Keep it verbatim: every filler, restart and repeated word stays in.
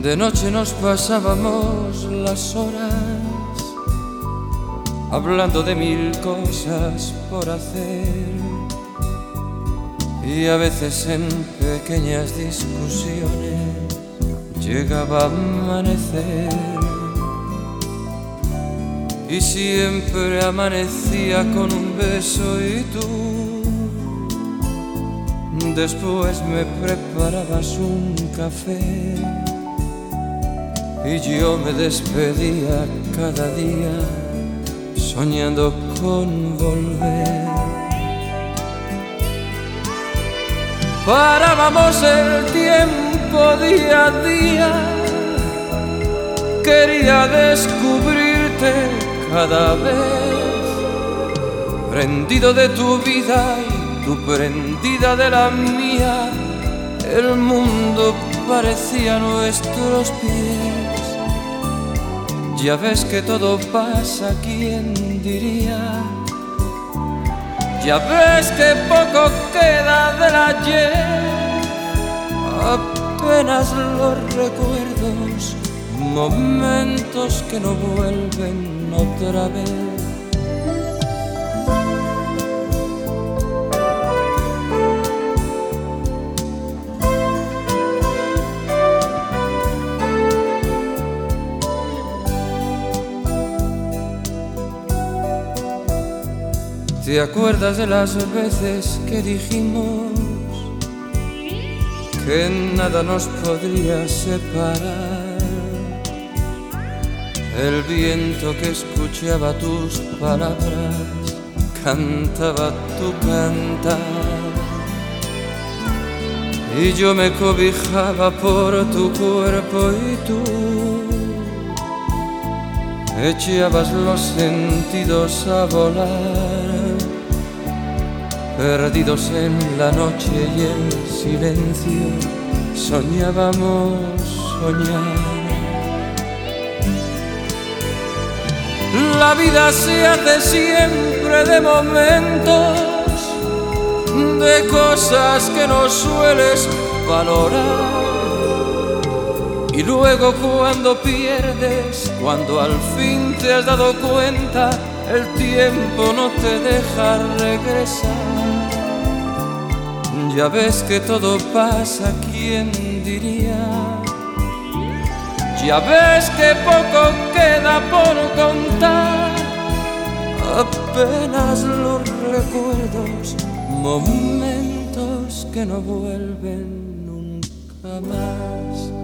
De noche nos pasábamos las horas hablando de mil cosas por hacer, y a veces en pequeñas discusiones llegaba a amanecer, y siempre amanecía con un beso y tú después me preparabas un café y yo me despedía cada día soñando con volver. Parábamos el tiempo día a día, quería descubrirte cada vez, prendido de tu vida y tú prendida de la mía. El mundo parecía a nuestros pies. Ya ves que todo pasa, ¿quién diría? Ya ves que poco queda del ayer, apenas los recuerdos, momentos que no vuelven otra vez. ¿Te acuerdas de las veces que dijimos que nada nos podría separar? El viento que escuchaba tus palabras cantaba tu cantar, y yo me cobijaba por tu cuerpo y tú echabas los sentidos a volar, perdidos en la noche y el silencio, soñábamos soñar. La vida se hace siempre de momentos, de cosas que no sueles valorar, y luego cuando pierdes, cuando al fin te has dado cuenta, el tiempo no te deja regresar. Ya ves que todo pasa, ¿quién diría? Ya ves que poco queda por contar, apenas los recuerdos, momentos que no vuelven nunca más.